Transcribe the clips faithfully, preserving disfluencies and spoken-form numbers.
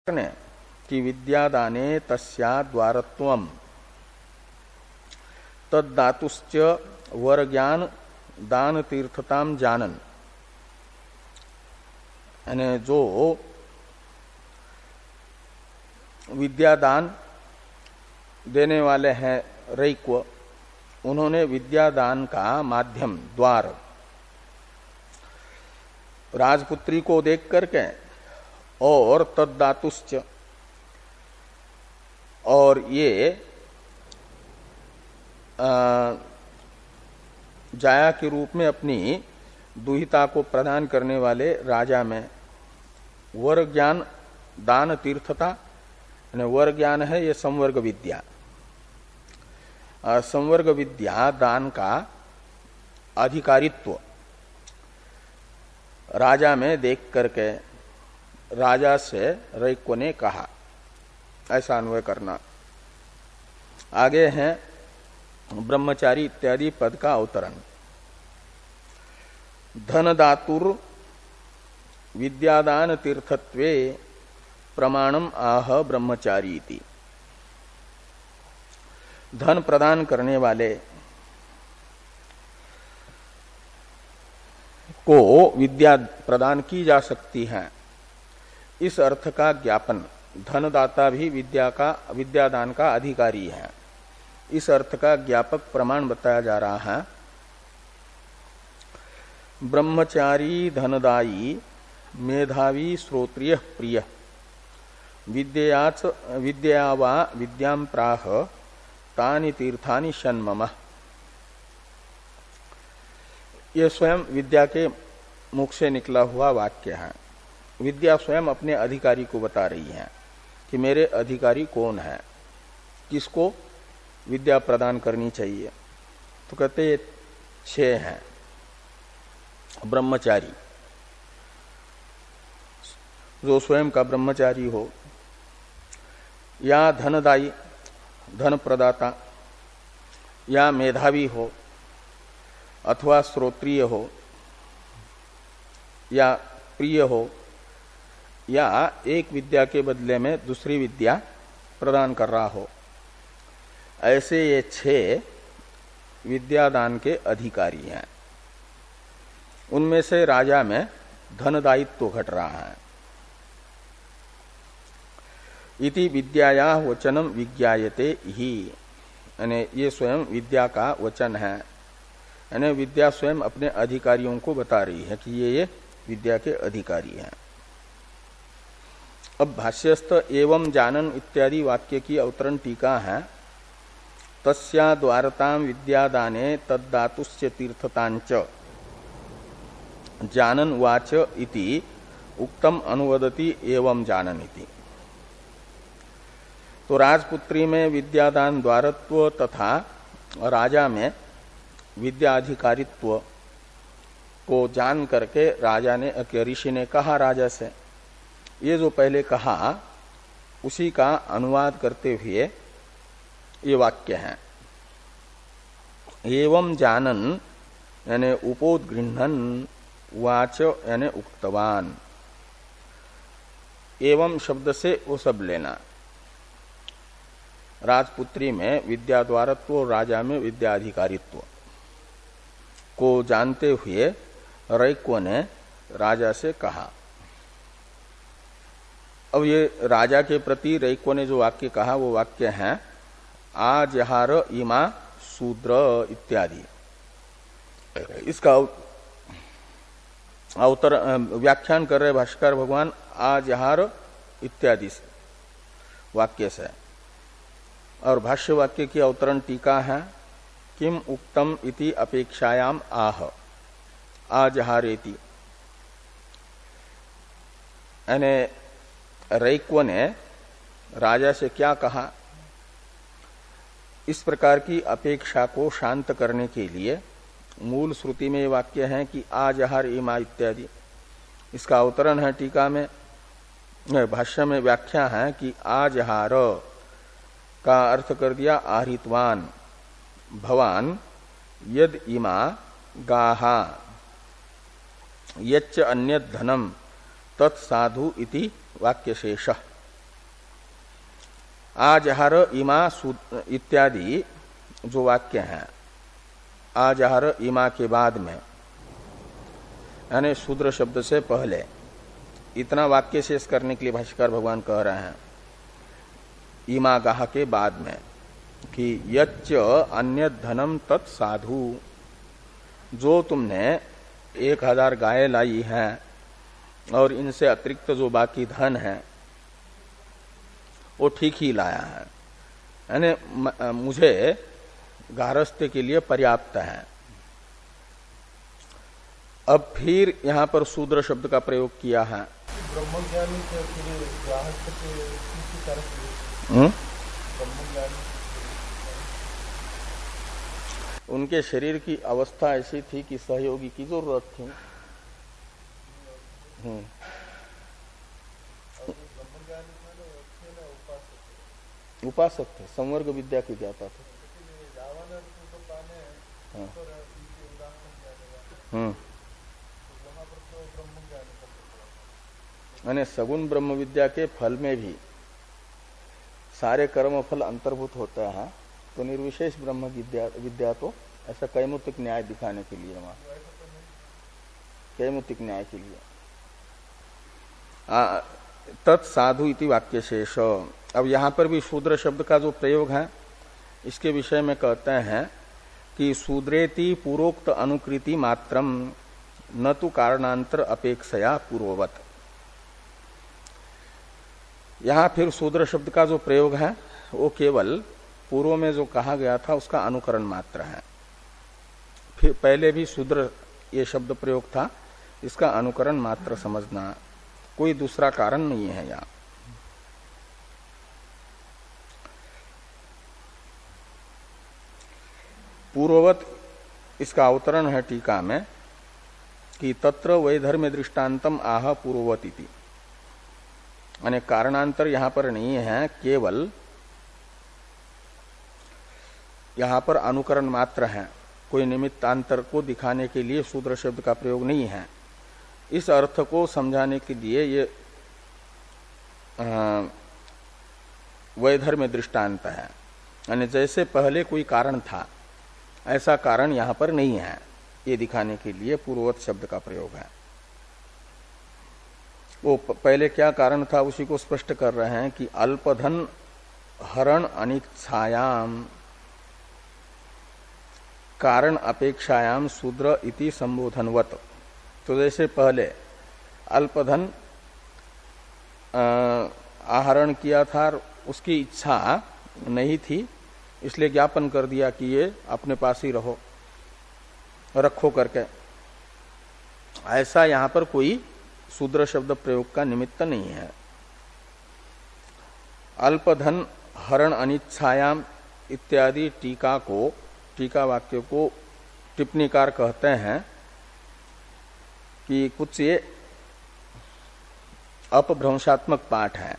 ने कि विद्यादाने तस्या द्वारत्वम तद्धातुश्च वर ज्ञान दान तीर्थताम जानन, यानी जो विद्यादान देने वाले हैं रैक्व, उन्होंने विद्यादान का माध्यम द्वार राजपुत्री को देख करके और तद्धातुश्च, और ये आ, जाया के रूप में अपनी दुहिता को प्रदान करने वाले राजा में वर ज्ञान दान तीर्थता, यानी वर ज्ञान है ये संवर्ग विद्या, संवर्ग विद्या दान का अधिकारित्व राजा में देख करके राजा से रैक्व ने कहा, ऐसा अन्वय करना। आगे हैं ब्रह्मचारी इत्यादि पद का अवतरण। धन दातुर विद्यादान तीर्थत्वे प्रमाणम आह ब्रह्मचारी इति। धन प्रदान करने वाले को विद्या प्रदान की जा सकती है, इस अर्थ का ज्ञापन, धनदाता भी विद्या का विद्यादान का अधिकारी है, इस अर्थ का ज्ञापक प्रमाण बताया जा रहा है। ब्रह्मचारी धनदायी मेधावी श्रोत्रिय प्रिय विद्याच विद्या वा विद्याम प्राह तानि तीर्थानि षण्मम। यह स्वयं विद्या के मुख से निकला हुआ वाक्य है। विद्या स्वयं अपने अधिकारी को बता रही है कि मेरे अधिकारी कौन है, किसको विद्या प्रदान करनी चाहिए। तो कहते ये छह हैं। ब्रह्मचारी, जो स्वयं का ब्रह्मचारी हो, या धनदायी धन प्रदाता, या मेधावी हो, अथवा श्रोत्रिय हो, या प्रिय हो, या एक विद्या के बदले में दूसरी विद्या प्रदान कर रहा हो, ऐसे ये छह विद्यादान के अधिकारी हैं। उनमें से राजा में धनदायित्व घट रहा है। इति विद्याया वचनम विज्ञायते ही, यानी ये स्वयं विद्या का वचन है, यानी विद्या स्वयं अपने अधिकारियों को बता रही है कि ये ये विद्या के अधिकारी हैं। अब भाष्यस्थ एवं जानन इत्यादि वाक्य की अवतरण टीका है। तस्या द्वारताम विद्यादाने तद्धातुस्य तीर्थतांच जानन वाच इति उक्तम अनुवदति एवं जानन इति। तो राजपुत्री में विद्यादान द्वारत्व तथा राजा में विद्याधिकारित्व को जान करके राजा ने ऋषि ने कहा राजा से, ये जो पहले कहा उसी का अनुवाद करते हुए ये वाक्य है। एवं जानन यानी उपोदगृह्णन, वाच यानी उक्तवान। एवं शब्द से वो सब लेना। राजपुत्री में विद्याद्वारत्व और राजा में विद्याधिकारित्व को जानते हुए रैक्व ने राजा से कहा। अब ये राजा के प्रति रैक्व ने जो वाक्य कहा वो वाक्य है आजहार इमा शूद्र इत्यादि। इसका अवतर व्याख्यान कर रहे भाष्कर भगवान आजहार इत्यादि वाक्य से, और भाष्य वाक्य की अवतरण टीका है किम उक्तम इति अपेक्षायाम आह आजहारेति। यानी रैक्व ने राजा से क्या कहा, इस प्रकार की अपेक्षा को शांत करने के लिए मूल श्रुति में वाक्य है कि आजहार इमा इत्यादि। इसका अवतरण है टीका में, भाष्य में व्याख्या है कि आजहार का अर्थ कर दिया आहितवान भवान यद इमा गाहा यच्च अन्यत धनम तत्साधु इति वाक्य शेष। आजहर इमा इत्यादि जो वाक्य हैं, आजहर इमा के बाद में यानी शूद्र शब्द से पहले, इतना वाक्य शेष करने के लिए भाष्यकार भगवान कह रहे हैं इमा गाह के बाद में कि यच्च अन्य धनम तत्साधु, जो तुमने एक हजार गाय लाई हैं और इनसे अतिरिक्त जो बाकी धन है वो ठीक ही लाया है, यानी मुझे गारस्थ के लिए पर्याप्त है। अब फिर यहां पर शूद्र शब्द का प्रयोग किया है। ब्रह्मज्ञानी के फिर गारस्थ के किसी तरह ब्रह्मज्ञानी उनके शरीर की अवस्था ऐसी थी कि सहयोगी की जरूरत थी। हम्म उपासक थे, संवर्ग विद्या की ज्ञाता थे। हाँ। हम्म यानी सगुण ब्रह्म विद्या के फल में भी सारे कर्म फल अंतर्भूत होता है, तो निर्विशेष ब्रह्म विद्या विद्या तो ऐसा कैमुतिक न्याय दिखाने के लिए, वहां कैमुतिक न्याय के लिए तत्साधु इति वाक्य शेष। अब यहां पर भी शूद्र शब्द का जो प्रयोग है इसके विषय में कहते हैं कि शूद्रेति पूर्वोक्त अनुकृति मात्रम न तो कारणांतर अपेक्षया पूर्ववत। यहां फिर शूद्र शब्द का जो प्रयोग है वो केवल पूर्व में जो कहा गया था उसका अनुकरण मात्र है। फिर पहले भी शूद्र ये शब्द प्रयोग था, इसका अनुकरण मात्र समझना, कोई दूसरा कारण नहीं है। यहां पूर्ववत इसका अवतरण है टीका में कि तत्र वैधर्म्य दृष्टान्तम आह पूर्ववत इति, यानी कारणांतर यहां पर नहीं है, केवल यहां पर अनुकरण मात्र है, कोई निमित्तांतर को दिखाने के लिए शूद्र शब्द का प्रयोग नहीं है। इस अर्थ को समझाने के लिए ये वैधर्म्य दृष्टांत है, यानी जैसे पहले कोई कारण था ऐसा कारण यहां पर नहीं है, ये दिखाने के लिए पूर्ववत शब्द का प्रयोग है। वो पहले क्या कारण था उसी को स्पष्ट कर रहे हैं कि अल्पधन हरण अनिच्छायाम कारण अपेक्षायाम शूद्र इति संबोधनवत। तो जैसे पहले अल्पधन आहरण किया था, उसकी इच्छा नहीं थी, इसलिए ज्ञापन कर दिया कि ये अपने पास ही रहो, रखो करके, ऐसा यहां पर कोई शूद्र शब्द प्रयोग का निमित्त नहीं है। अल्पधन हरण अनिच्छायाम इत्यादि टीका को, टीका वाक्य को टिप्पणीकार कहते हैं कि कुछ ये अपभ्रंशात्मक पाठ है,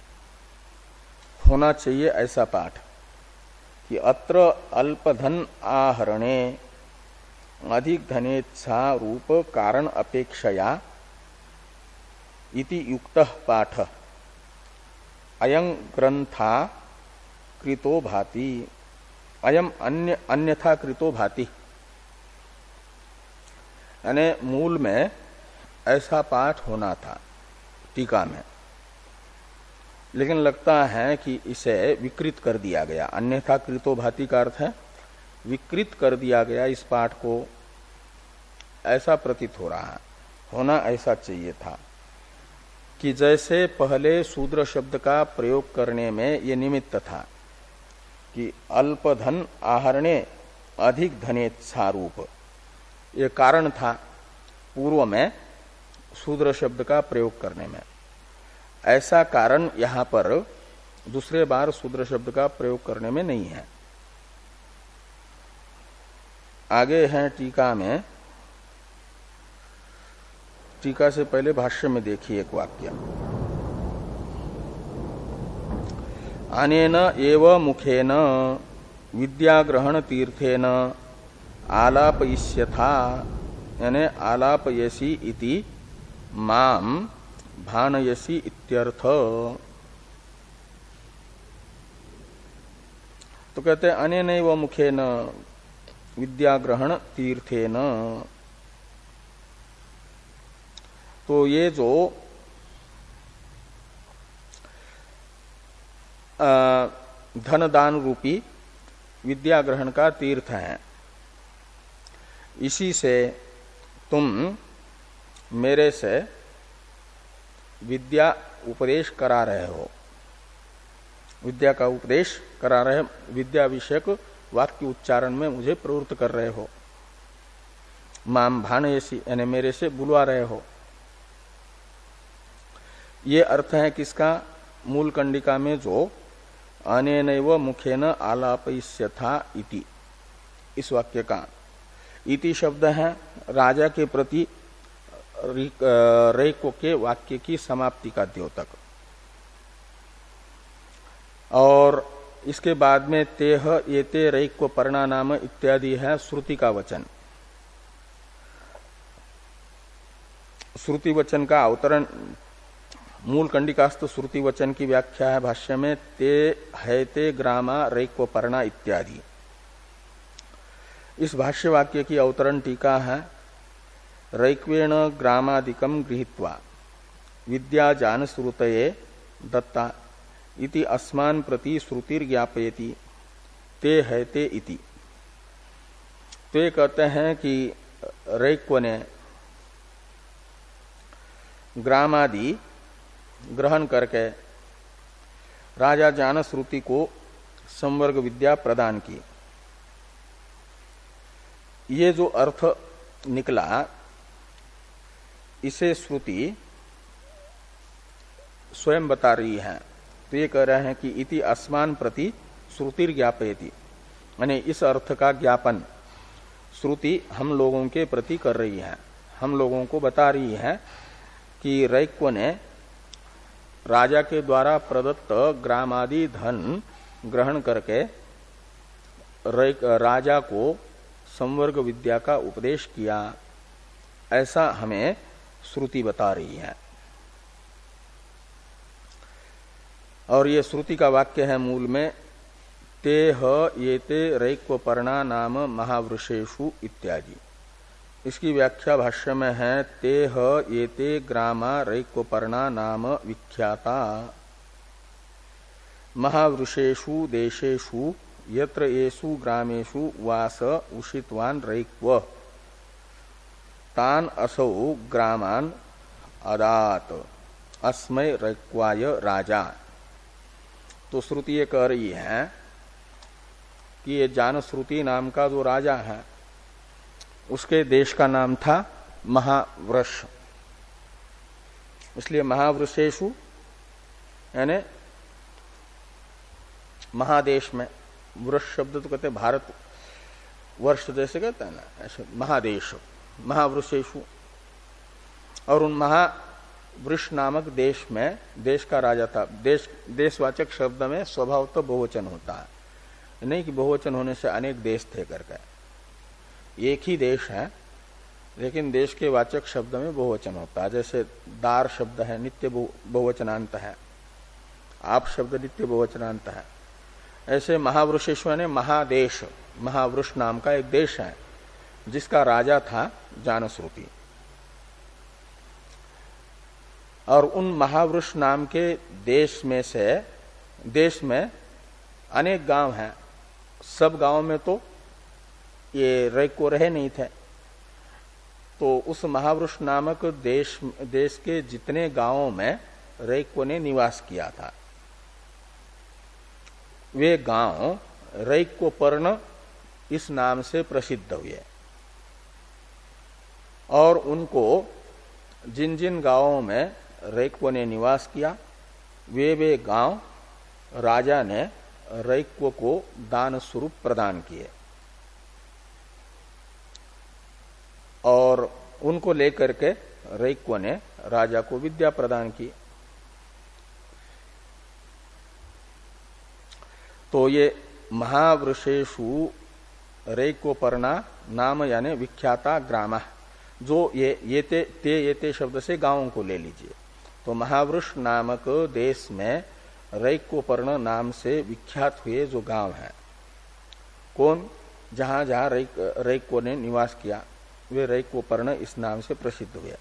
होना चाहिए ऐसा पाठ कि अत्र अल्पधन आहरणे अधिक धनेच्छा रूप कारण अपेक्षया इति युक्तः पाठ अयं ग्रंथा कृतो भाति, अयम अन्य अन्यथा कृतो भाति, यानी मूल में ऐसा पाठ होना था टीका में, लेकिन लगता है कि इसे विकृत कर दिया गया। अन्यथा कृतो भाति का अर्थ है विकृत कर दिया गया इस पाठ को, ऐसा प्रतीत हो रहा है। होना ऐसा चाहिए था कि जैसे पहले शूद्र शब्द का प्रयोग करने में ये निमित्त था कि अल्पधन आहरणे अधिक धनेच्छा रूप, ये कारण था पूर्व में शूद्र शब्द का प्रयोग करने में, ऐसा कारण यहां पर दूसरे बार शूद्र शब्द का प्रयोग करने में नहीं है। आगे है टीका में, टीका से पहले भाष्य में देखिए एक वाक्य, अनेन एव मुखेन विद्याग्रहण तीर्थेन आलापयिष्यथा, यानी आलापयसि इति माम भानयसी इत्यर्थ। तो कहते हैं अनेनैव मुखेन विद्याग्रहण तीर्थेन। तो ये जो धन दान रूपी विद्या ग्रहण का तीर्थ है, इसी से तुम मेरे से विद्या उपदेश करा रहे हो, विद्या का उपदेश करा रहे, विद्या विषयक वाक्य उच्चारण में मुझे प्रवृत्त कर रहे हो। माम भानयसी यानी मेरे से बुलवा रहे हो। ये अर्थ है किसका? मूल कंडिका में जो अनेनैव मुखेन आलापयिष्यथा इति, इस वाक्य का इति शब्द है राजा के प्रति रैक्व के वाक्य की समाप्ति का द्योतक। और इसके बाद में तेह एते रैक्व पर्णा नाम इत्यादि है श्रुति का वचन। श्रुति वचन का अवतरण मूल कंडिकास्थ श्रुति वचन की व्याख्या है भाष्य में ते हैते ग्रामा रैक्व पर्णा इत्यादि। इस भाष्य वाक्य की अवतरण टीका है रैक्वेण ग्रामादिकम गृहीत्वा विद्या जान श्रुतये दत्ता इति अस्मान प्रति श्रुतिर ज्ञापयति ते हैते इति। तो ये कहते हैं कि रैक्व ने ग्रामादि ग्रहण करके राजा जान श्रुति को संवर्ग विद्या प्रदान की। ये जो अर्थ निकला इसे श्रुति स्वयं बता रही है। तो ये कह रहे हैं कि इति अस्मान प्रति श्रुतिर ज्ञापयति, यानी इस अर्थ का ज्ञापन श्रुति हम लोगों के प्रति कर रही है, हम लोगों को बता रही है कि रैक्व ने राजा के द्वारा प्रदत्त ग्रामादि धन ग्रहण करके राजा को संवर्ग विद्या का उपदेश किया, ऐसा हमें श्रुति बता रही है। और ये श्रुति का वाक्य है मूल में तेह येते रैक्व पर्णा नाम महावृषेषु इत्यादि। इसकी व्याख्या भाष्य में है तेह येते ग्रामा रैक्व पर्णा नाम विख्याता महावृषेषु देशेषु यत्र येषु ग्रामेषु वास उषितवान रैक्व तान असौ ग्रामान अदात अस्मै रैक्वाय राजा। तो श्रुति ये कह रही है कि ये जान श्रुति नाम का जो राजा है उसके देश का नाम था महावृष, इसलिए महावृषेषु यानी महादेश में, वृष शब्द तो कहते भारत वर्ष जैसे कहते हैं ना, ऐसे महादेश महावृषेषु। और उन महावृष नामक देश में देश का राजा था। देश देशवाचक शब्द में स्वभाव तो बहुवचन होता है, नहीं कि बहुवचन होने से अनेक देश थे करके। एक ही देश है लेकिन देश के वाचक शब्द में बहुवचन होता है। जैसे दार शब्द है नित्य बहुवचनांत है, आप शब्द नित्य बहुवचनांत है। ऐसे महावृषेश्वर ने महादेश, महावृष नाम का एक देश है जिसका राजा था जानश्रुति। और उन महावृष नाम के देश में से देश में अनेक गांव हैं। सब गांव में तो ये रैक्व रहे नहीं थे, तो उस महावृष नामक देश देश के जितने गांवों में रैक्व ने निवास किया था वे गांव रैक्व पर्ण इस नाम से प्रसिद्ध हुए। और उनको जिन जिन गांवों में रैक्व ने निवास किया वे वे गांव राजा ने रैक्व को दान स्वरूप प्रदान किए और उनको लेकर के रैक्व ने राजा को विद्या प्रदान की। तो ये महावृषेषु रैक्व पर्णा नाम यानी विख्याता ग्रामा, जो ये ये ते, ते ये ते शब्द से गांवों को ले लीजिए। तो महावृष नामक देश में रैक्व पर्ण नाम से विख्यात हुए जो गांव हैं कौन? जहां जहां रैक रैक्वों ने निवास किया वे रैक्वोपर्ण इस नाम से प्रसिद्ध हुए।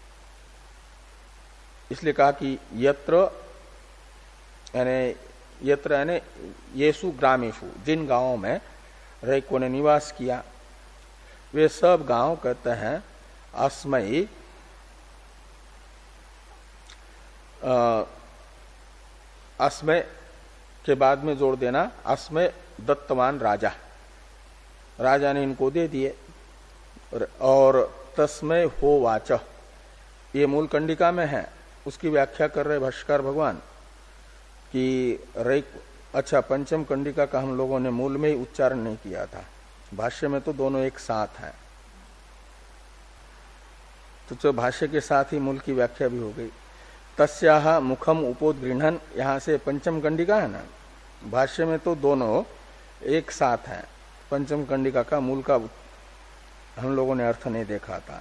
इसलिए कहा कि यत्र यानी यत्र यानी येसु ग्रामेशु, जिन गांवों में रैक्वों ने निवास किया वे सब गांव कहते हैं अस्मयी अस्मय के बाद में जोड़ देना अस्मय दत्तवान राजा, राजा ने इनको दे दिए। और तस्मय हो वाच, ये मूल कंडिका में है, उसकी व्याख्या कर रहे भाष्यकार भगवान कि रैक अच्छा पंचम कंडिका का हम लोगों ने मूल में ही उच्चारण नहीं किया था, भाष्य में तो दोनों एक साथ हैं, तो जो भाष्य के साथ ही मूल की व्याख्या भी हो गई। तस्याह मुखम उपोदगृहण, यहां से पंचम कंडिका है ना, भाष्य में तो दोनों एक साथ हैं, पंचम कंडिका का मूल का हम लोगों ने अर्थ नहीं देखा था,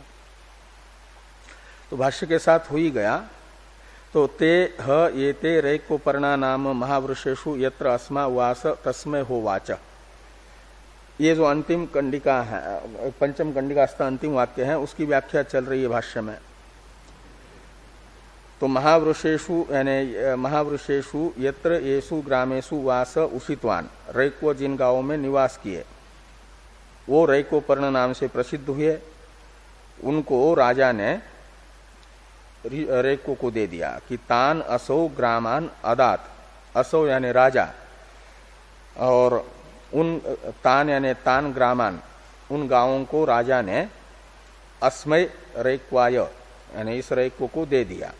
तो भाष्य के साथ हो ही गया। तो ते ह ये ते रैक्वोपर्णा नाम महावृषेषु यत्र अस्मा वास तस्मय हो वाच, ये जो अंतिम कंडिका है, पंचम कंडिका का अंतिम वाक्य है, उसकी व्याख्या चल रही है भाष्य में। तो महावृषेषु यानी महावृषेषु यत्र येषु ग्रामेषु वास उषितवान, रैक्वो जिन गांवों में निवास किए वो रैक्वोपर्ण नाम से प्रसिद्ध हुए, उनको राजा ने रैक्वो को दे दिया कि तान असौ ग्रामान अदात, असौ यानी राजा, और उन तान यानी तान ग्रामान, उन गांवों को राजा ने अस्मय रैक्वाय यानी इस रैक्वो को दे दिया।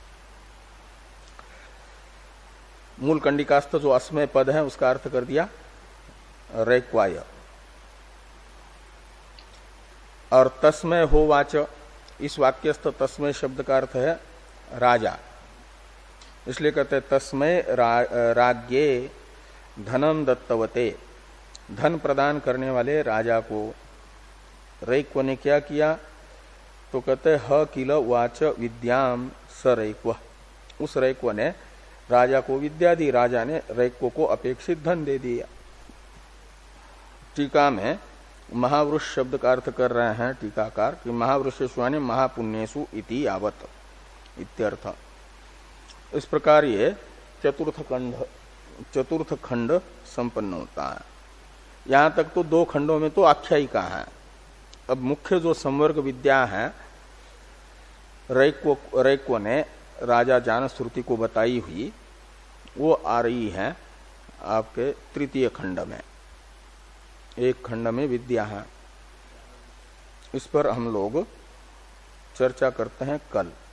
मूल कंडिकास्थ जो अस्मय पद है उसका अर्थ कर दिया रैक्वाय। और तस्मय हो वाच, इस वाक्यस्थ तस्मय शब्द का अर्थ है राजा, इसलिए कहते हैं तस्मय रा, राज्ञे धनम दत्तवते, धन प्रदान करने वाले राजा को। रैक्व ने क्या किया? तो कहते ह किल वाच विद्याम स रैक्व, उस रैक्व ने राजा को विद्या दी, राजा ने रैक्व को अपेक्षित धन दे दिया। टीका में महावृष शब्द का अर्थ कर रहे हैं टीकाकार कि महावृषेषु यानी महापुण्येषु इति यावत इत्यर्थ। इस प्रकार ये चतुर्थ खंड चतुर्थ खंड संपन्न होता है। यहां तक तो दो खंडों में तो आख्यायिका है। अब मुख्य जो संवर्ग विद्या है रैक्व रैक्व ने राजा जान श्रुति को बताई हुई, वो आ रही है आपके तृतीय खंड में। एक खंड में विद्या है, इस पर हम लोग चर्चा करते हैं कल।